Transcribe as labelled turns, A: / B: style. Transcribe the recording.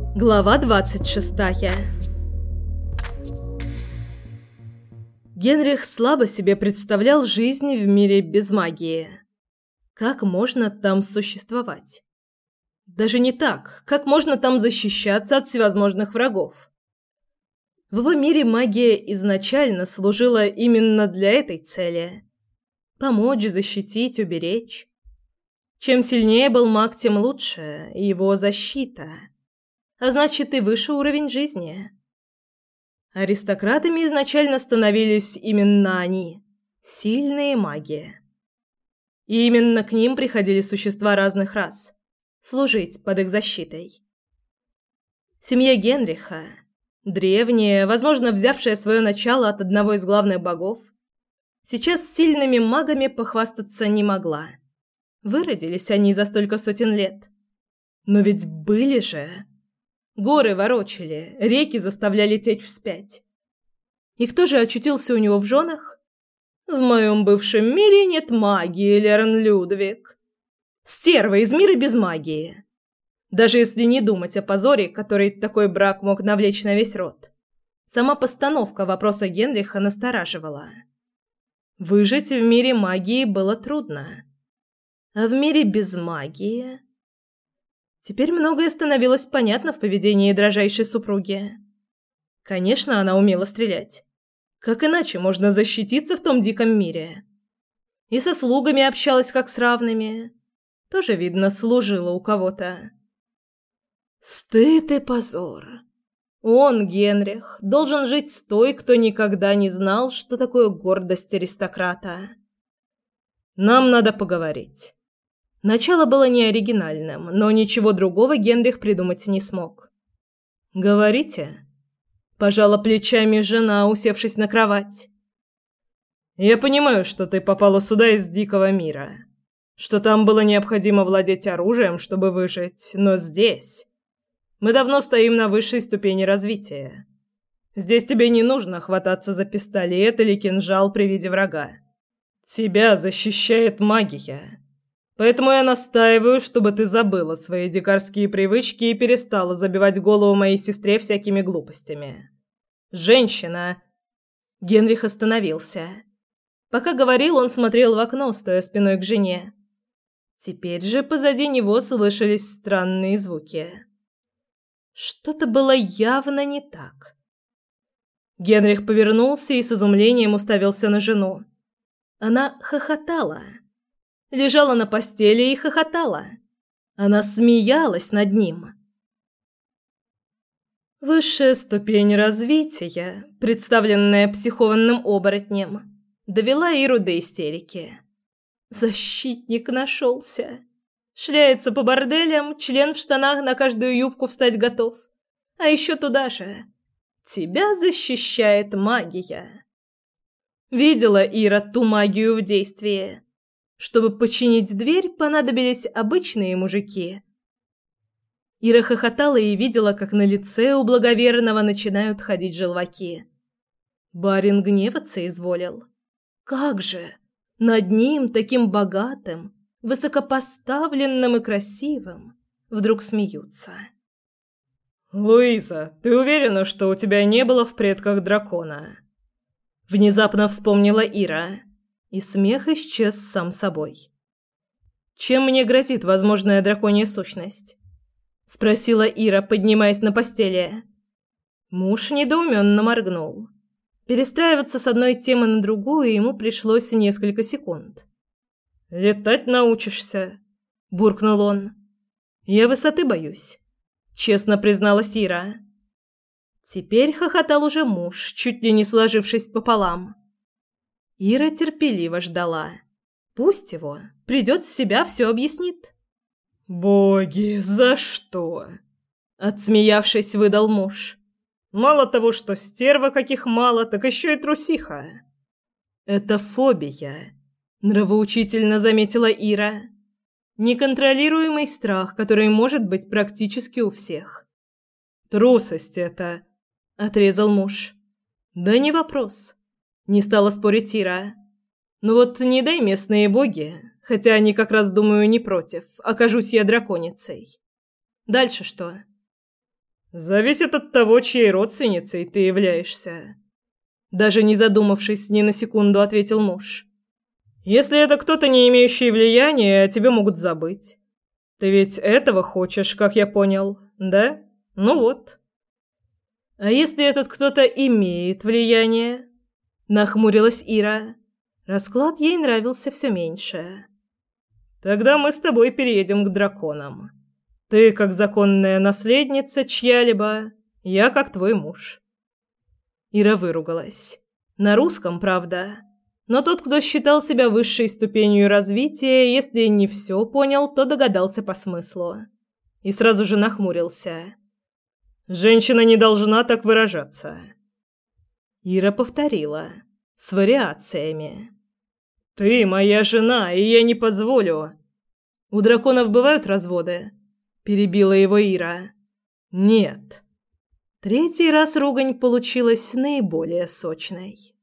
A: Глава 26. Генрих слабо себе представлял жизнь в мире без магии. Как можно там существовать? Даже не так, как можно там защищаться от всевозможных врагов? В его мире магия изначально служила именно для этой цели – помочь, защитить, уберечь. Чем сильнее был маг, тем лучше его защита, а значит и выше уровень жизни. Аристократами изначально становились именно они – сильные маги. И именно к ним приходили существа разных рас – служить под их защитой. Семья Генриха, древняя, возможно, взявшая свое начало от одного из главных богов, сейчас сильными магами похвастаться не могла. Выродились они за столько сотен лет. Но ведь были же. Горы ворочали, реки заставляли течь вспять. И кто же очутился у него в женах? В моем бывшем мире нет магии, Лерн Людвиг. Стерва из мира без магии. Даже если не думать о позоре, который такой брак мог навлечь на весь род. Сама постановка вопроса Генриха настораживала. Выжить в мире магии было трудно. А в мире без магии... Теперь многое становилось понятно в поведении дрожайшей супруги. Конечно, она умела стрелять. Как иначе можно защититься в том диком мире? И со слугами общалась как с равными. Тоже, видно, служила у кого-то. Стыд и позор. Он, Генрих, должен жить с той, кто никогда не знал, что такое гордость аристократа. Нам надо поговорить. Начало было не оригинальным, но ничего другого Генрих придумать не смог. «Говорите?» – пожала плечами жена, усевшись на кровать. «Я понимаю, что ты попала сюда из дикого мира, что там было необходимо владеть оружием, чтобы выжить, но здесь мы давно стоим на высшей ступени развития. Здесь тебе не нужно хвататься за пистолет или кинжал при виде врага. Тебя защищает магия». Поэтому я настаиваю, чтобы ты забыла свои дикарские привычки и перестала забивать голову моей сестре всякими глупостями. Женщина!» Генрих остановился. Пока говорил, он смотрел в окно, стоя спиной к жене. Теперь же позади него слышались странные звуки. Что-то было явно не так. Генрих повернулся и с изумлением уставился на жену. Она хохотала. Лежала на постели и хохотала. Она смеялась над ним. Высшая ступень развития, представленная психованным оборотнем, довела Иру до истерики. Защитник нашелся. Шляется по борделям, член в штанах на каждую юбку встать готов. А еще туда же. Тебя защищает магия. Видела Ира ту магию в действии. Чтобы починить дверь, понадобились обычные мужики. Ира хохотала и видела, как на лице у благоверного начинают ходить желваки. Барин гневаться изволил. Как же! Над ним, таким богатым, высокопоставленным и красивым, вдруг смеются. «Луиза, ты уверена, что у тебя не было в предках дракона?» Внезапно вспомнила Ира. И смех исчез сам собой. «Чем мне грозит возможная драконья сущность?» – спросила Ира, поднимаясь на постели. Муж недоуменно моргнул. Перестраиваться с одной темы на другую ему пришлось несколько секунд. «Летать научишься», – буркнул он. «Я высоты боюсь», – честно призналась Ира. Теперь хохотал уже муж, чуть ли не сложившись пополам. Ира терпеливо ждала. Пусть его. Придет в себя, все объяснит. «Боги, за что?» Отсмеявшись, выдал муж. «Мало того, что стерва каких мало, так еще и трусиха». «Это фобия», нравоучительно заметила Ира. «Неконтролируемый страх, который может быть практически у всех». «Трусость это», отрезал муж. «Да не вопрос». Не стала спорить Ира. «Ну вот не дай местные боги, хотя они как раз, думаю, не против, окажусь я драконицей. Дальше что?» Зависит от того, чьей родственницей ты являешься. Даже не задумавшись ни на секунду, ответил муж. Если это кто-то, не имеющий влияния, о тебе могут забыть. Ты ведь этого хочешь, как я понял, да? Ну вот. А если этот кто-то имеет влияние? Нахмурилась Ира. Расклад ей нравился все меньше. Тогда мы с тобой переедем к драконам. Ты как законная наследница чья-либо, я как твой муж. Ира выругалась. На русском, правда. Но тот, кто считал себя высшей ступенью развития, если не все понял, то догадался по смыслу. И сразу же нахмурился. Женщина не должна так выражаться. Ира повторила. С вариациями. Ты моя жена, и я не позволю. У драконов бывают разводы? Перебила его Ира. Нет. Третий раз ругань получилась наиболее сочной.